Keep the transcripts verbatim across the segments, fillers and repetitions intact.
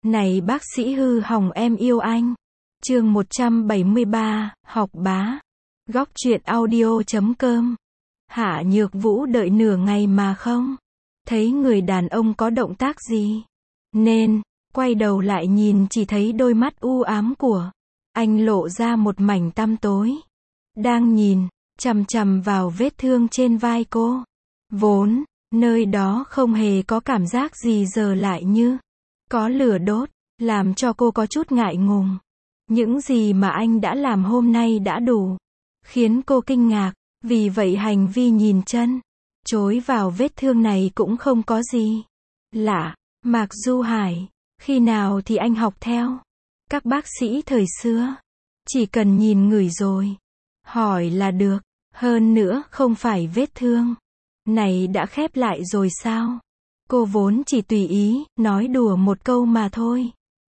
Này bác sĩ hư hỏng em yêu anh. Chương một trăm bảy mươi ba, học bá. Góc truyện audio chấm com. Hạ Nhược Vũ đợi nửa ngày mà không thấy người đàn ông có động tác gì, nên quay đầu lại nhìn chỉ thấy đôi mắt u ám của anh lộ ra một mảnh tăm tối, đang nhìn chằm chằm vào vết thương trên vai cô. Vốn nơi đó không hề có cảm giác gì, giờ lại như có lửa đốt, làm cho cô có chút ngại ngùng. Những gì mà anh đã làm hôm nay đã đủ khiến cô kinh ngạc, vì vậy hành vi nhìn chân chối vào vết thương này cũng không có gì lạ. Mạc Du Hải, khi nào thì anh học theo các bác sĩ thời xưa, chỉ cần nhìn ngửi rồi hỏi là được. Hơn nữa không phải vết thương này đã khép lại rồi sao? Cô vốn chỉ tùy ý nói đùa một câu mà thôi.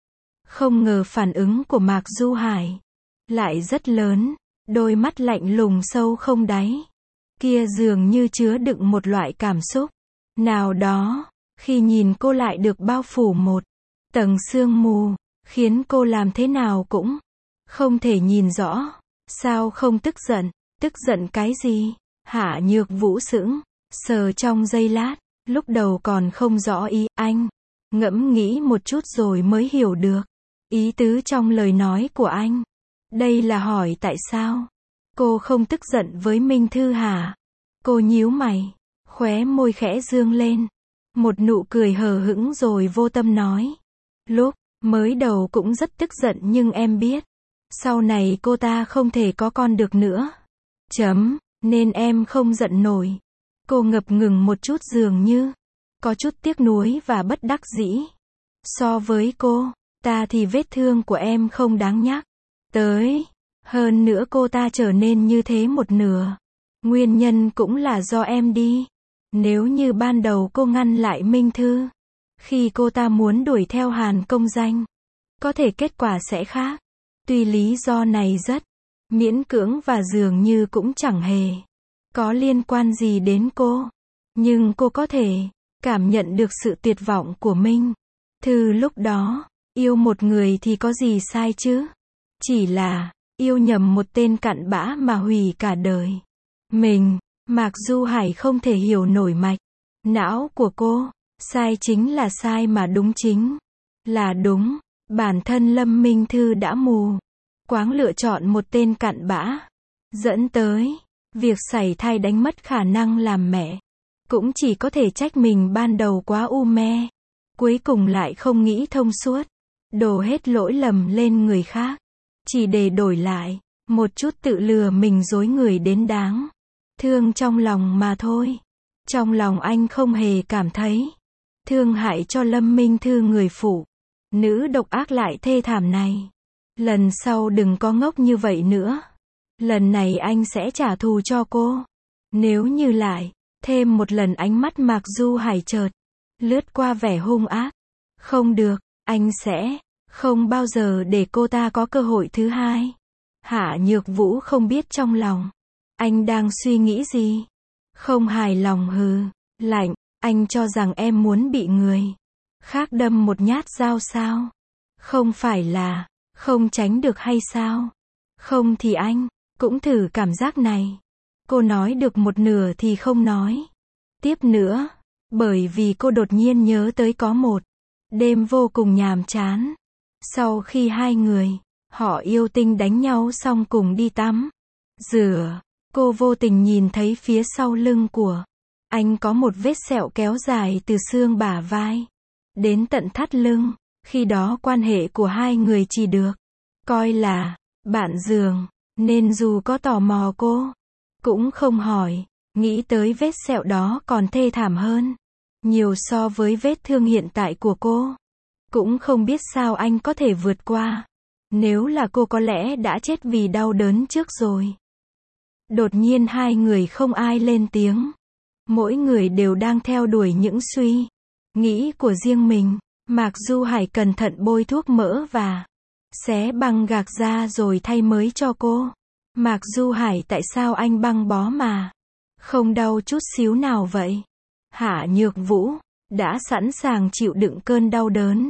Không ngờ phản ứng của Mạc Du Hải lại rất lớn, đôi mắt lạnh lùng sâu không đáy kia dường như chứa đựng một loại cảm xúc nào đó, khi nhìn cô lại được bao phủ một tầng sương mù, khiến cô làm thế nào cũng không thể nhìn rõ. Sao không tức giận? Tức giận cái gì? Hạ Nhược Vũ sững sờ trong giây lát, lúc đầu còn không rõ ý anh, ngẫm nghĩ một chút rồi mới hiểu được ý tứ trong lời nói của anh. Đây là hỏi tại sao cô không tức giận với Minh Thư hả? Cô nhíu mày, khóe môi khẽ dương lên một nụ cười hờ hững rồi vô tâm nói. Lúc mới đầu cũng rất tức giận, nhưng em biết sau này cô ta không thể có con được nữa. Chấm, nên em không giận nổi. Cô ngập ngừng một chút, dường như có chút tiếc nuối và bất đắc dĩ. So với cô ta thì vết thương của em không đáng nhắc tới. Hơn nữa cô ta trở nên như thế một nửa, nguyên nhân cũng là do em đi. Nếu như ban đầu cô ngăn lại Minh Thư khi cô ta muốn đuổi theo Hàn Công Danh, có thể kết quả sẽ khác. Tuy lý do này rất miễn cưỡng và dường như cũng chẳng hề có liên quan gì đến cô, nhưng cô có thể cảm nhận được sự tuyệt vọng của Minh Thư lúc đó. Yêu một người thì có gì sai chứ? Chỉ là yêu nhầm một tên cặn bã mà hủy cả đời mình. Mạc Du Hải không thể hiểu nổi mạch não của cô. Sai chính là sai mà đúng chính là đúng. Bản thân Lâm Minh Thư đã mù quáng lựa chọn một tên cặn bã, dẫn tới việc sảy thai đánh mất khả năng làm mẹ. Cũng chỉ có thể trách mình ban đầu quá u mê, cuối cùng lại không nghĩ thông suốt, đổ hết lỗi lầm lên người khác, chỉ để đổi lại một chút tự lừa mình dối người đến đáng thương trong lòng mà thôi. Trong lòng anh không hề cảm thấy thương hại cho Lâm Minh Thư, người phụ nữ độc ác lại thê thảm này. Lần sau đừng có ngốc như vậy nữa. Lần này anh sẽ trả thù cho cô. Nếu như lại thêm một lần. Ánh mắt Mạc Du Hải chợt lướt qua vẻ hung ác. Không được, anh sẽ không bao giờ để cô ta có cơ hội thứ hai. Hạ Nhược Vũ không biết trong lòng anh đang suy nghĩ gì. Không hài lòng hừ lạnh. Anh cho rằng em muốn bị người khác đâm một nhát dao sao? Không phải là không tránh được hay sao? Không thì anh cũng thử cảm giác này. Cô nói được một nửa thì không nói tiếp nữa, bởi vì cô đột nhiên nhớ tới có một đêm vô cùng nhàm chán. Sau khi hai người họ yêu tinh đánh nhau xong cùng đi tắm rửa, cô vô tình nhìn thấy phía sau lưng của anh có một vết sẹo kéo dài từ xương bả vai đến tận thắt lưng. Khi đó quan hệ của hai người chỉ được coi là bạn giường, nên dù có tò mò cô cũng không hỏi. Nghĩ tới vết sẹo đó còn thê thảm hơn nhiều so với vết thương hiện tại của cô. Cũng không biết sao anh có thể vượt qua. Nếu là cô có lẽ đã chết vì đau đớn trước rồi. Đột nhiên hai người không ai lên tiếng. Mỗi người đều đang theo đuổi những suy nghĩ của riêng mình. Mạc Du Hải cẩn thận bôi thuốc mỡ và xé băng gạc ra rồi thay mới cho cô. Mạc Du Hải, tại sao anh băng bó mà không đau chút xíu nào vậy? Hạ Nhược Vũ đã sẵn sàng chịu đựng cơn đau đớn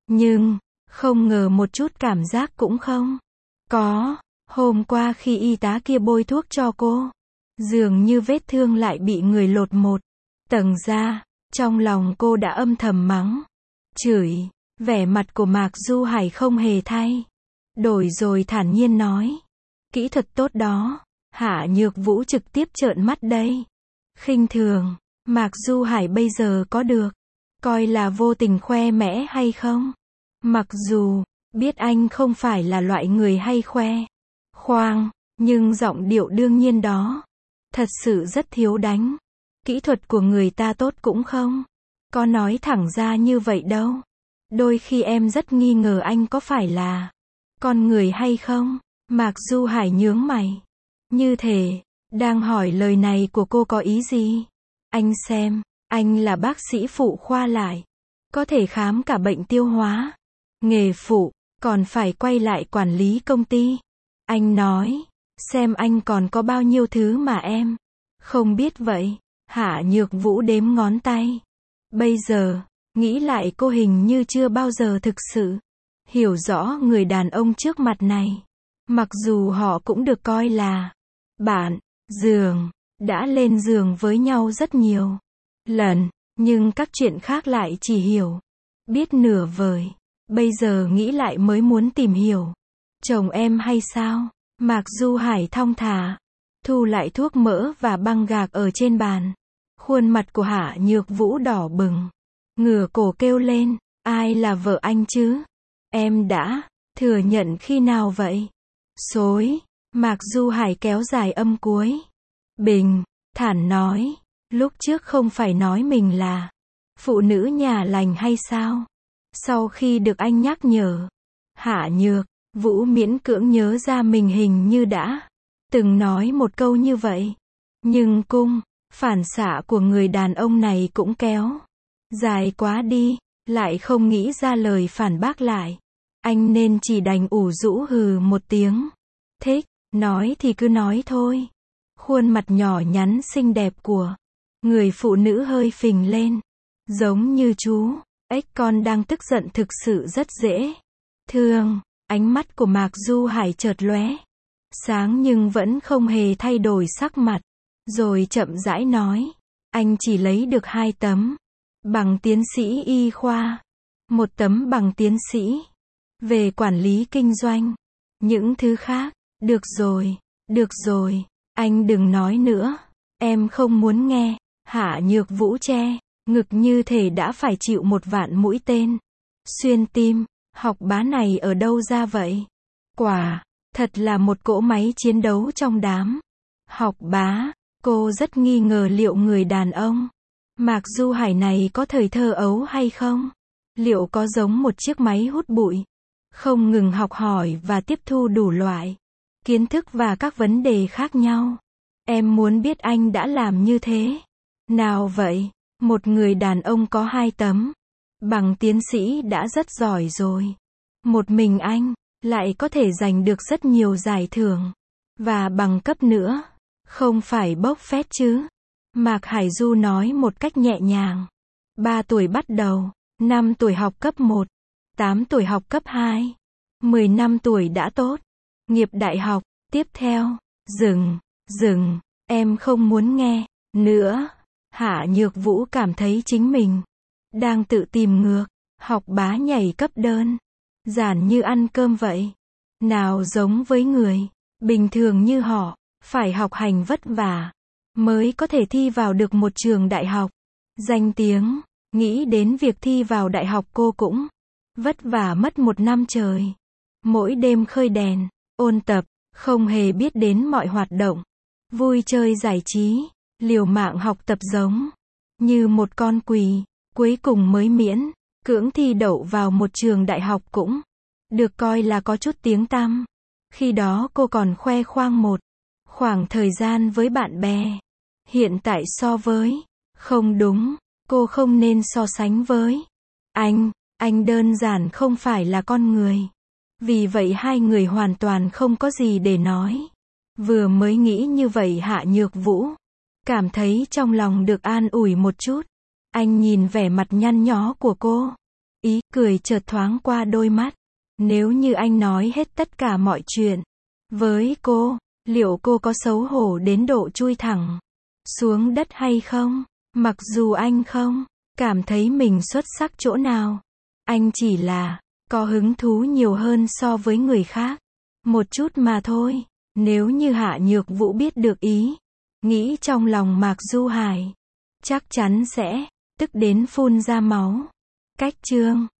Nhưng, không ngờ một chút cảm giác cũng không có. Hôm qua khi y tá kia bôi thuốc cho cô, dường như vết thương lại bị người lột một tầng ra. Trong lòng cô đã âm thầm mắng, chửi. Vẻ mặt của Mạc Du Hải không hề thay đổi rồi thản nhiên nói. Kỹ thuật tốt đó. Hạ Nhược Vũ trực tiếp trợn mắt đây. Khinh thường. Mạc Du Hải bây giờ có được coi là vô tình khoe mẽ hay không? Mặc dù biết anh không phải là loại người hay khoe khoang, nhưng giọng điệu đương nhiên đó thật sự rất thiếu đánh. Kỹ thuật của người ta tốt cũng không có nói thẳng ra như vậy đâu. Đôi khi em rất nghi ngờ anh có phải là con người hay không? Mạc Du Hải nhướng mày. Như thể đang hỏi lời này của cô có ý gì? Anh xem, anh là bác sĩ phụ khoa lại có thể khám cả bệnh tiêu hóa, nghề phụ, còn phải quay lại quản lý công ty. Anh nói, xem anh còn có bao nhiêu thứ mà em không biết vậy. Hạ Nhược Vũ đếm ngón tay. Bây giờ, nghĩ lại cô hình như chưa bao giờ thực sự hiểu rõ người đàn ông trước mặt này. Mặc dù họ cũng được coi là bạn giường, đã lên giường với nhau rất nhiều lần, nhưng các chuyện khác lại chỉ hiểu biết nửa vời. Bây giờ nghĩ lại mới muốn tìm hiểu. Chồng em hay sao? Mạc Du Hải thong thả thu lại thuốc mỡ và băng gạc ở trên bàn. Khuôn mặt của Hạ Nhược Vũ đỏ bừng, ngửa cổ kêu lên, ai là vợ anh chứ? Em đã thừa nhận khi nào vậy? Xối. Mạc Du Hải kéo dài âm cuối. Bình thản nói, lúc trước không phải nói mình là phụ nữ nhà lành hay sao? Sau khi được anh nhắc nhở, Hạ Nhược Vũ miễn cưỡng nhớ ra mình hình như đã từng nói một câu như vậy. Nhưng cung phản xạ của người đàn ông này cũng kéo dài quá đi, lại không nghĩ ra lời phản bác lại. Anh nên chỉ đành ủ rũ hừ một tiếng. Thích, nói thì cứ nói thôi. Khuôn mặt nhỏ nhắn xinh đẹp của người phụ nữ hơi phình lên, giống như chú ếch con đang tức giận thực sự rất dễ thương. Ánh mắt của Mạc Du Hải chợt lóe sáng nhưng vẫn không hề thay đổi sắc mặt, rồi chậm rãi nói, anh chỉ lấy được hai tấm bằng tiến sĩ y khoa, một tấm bằng tiến sĩ về quản lý kinh doanh. Những thứ khác, được rồi, được rồi, anh đừng nói nữa, em không muốn nghe. Hạ Nhược Vũ che ngực như thể đã phải chịu một vạn mũi tên xuyên tim. Học bá này ở đâu ra vậy? Quả thật là một cỗ máy chiến đấu trong đám học bá. Cô rất nghi ngờ liệu người đàn ông Mạc Du Hải này có thời thơ ấu hay không? Liệu có giống một chiếc máy hút bụi, không ngừng học hỏi và tiếp thu đủ loại kiến thức và các vấn đề khác nhau? Em muốn biết anh đã làm như thế nào vậy? Một người đàn ông có hai tấm bằng tiến sĩ đã rất giỏi rồi. Một mình anh lại có thể giành được rất nhiều giải thưởng và bằng cấp nữa. Không phải bốc phét chứ? Mạc Hải Du nói một cách nhẹ nhàng. Ba tuổi bắt đầu, năm tuổi học cấp một, tám tuổi học cấp hai, mười năm tuổi đã tốt nghiệp đại học. Tiếp theo, dừng, dừng, em không muốn nghe nữa. Hạ Nhược Vũ cảm thấy chính mình đang tự tìm ngược. Học bá nhảy cấp đơn giản như ăn cơm vậy. Nào giống với người bình thường như họ, phải học hành vất vả mới có thể thi vào được một trường đại học danh tiếng. Nghĩ đến việc thi vào đại học cô cũng vất vả mất một năm trời. Mỗi đêm khơi đèn, ôn tập, không hề biết đến mọi hoạt động vui chơi giải trí, liều mạng học tập giống như một con quỳ. Cuối cùng mới miễn cưỡng thi đậu vào một trường đại học cũng được coi là có chút tiếng tăm. Khi đó cô còn khoe khoang một khoảng thời gian với bạn bè. Hiện tại so với, không đúng, cô không nên so sánh với anh. Anh đơn giản không phải là con người. Vì vậy hai người hoàn toàn không có gì để nói. Vừa mới nghĩ như vậy Hạ Nhược Vũ cảm thấy trong lòng được an ủi một chút. Anh nhìn vẻ mặt nhăn nhó của cô, Ý cười chợt thoáng qua đôi mắt. Nếu như anh nói hết tất cả mọi chuyện với cô, liệu cô có xấu hổ đến độ chui thẳng xuống đất hay không? Mặc dù anh không cảm thấy mình xuất sắc chỗ nào, anh chỉ là có hứng thú nhiều hơn so với người khác một chút mà thôi. Nếu như Hạ Nhược Vũ biết được ý nghĩ trong lòng Mạc Du Hải, chắc chắn sẽ tức đến phun ra máu. Cách chương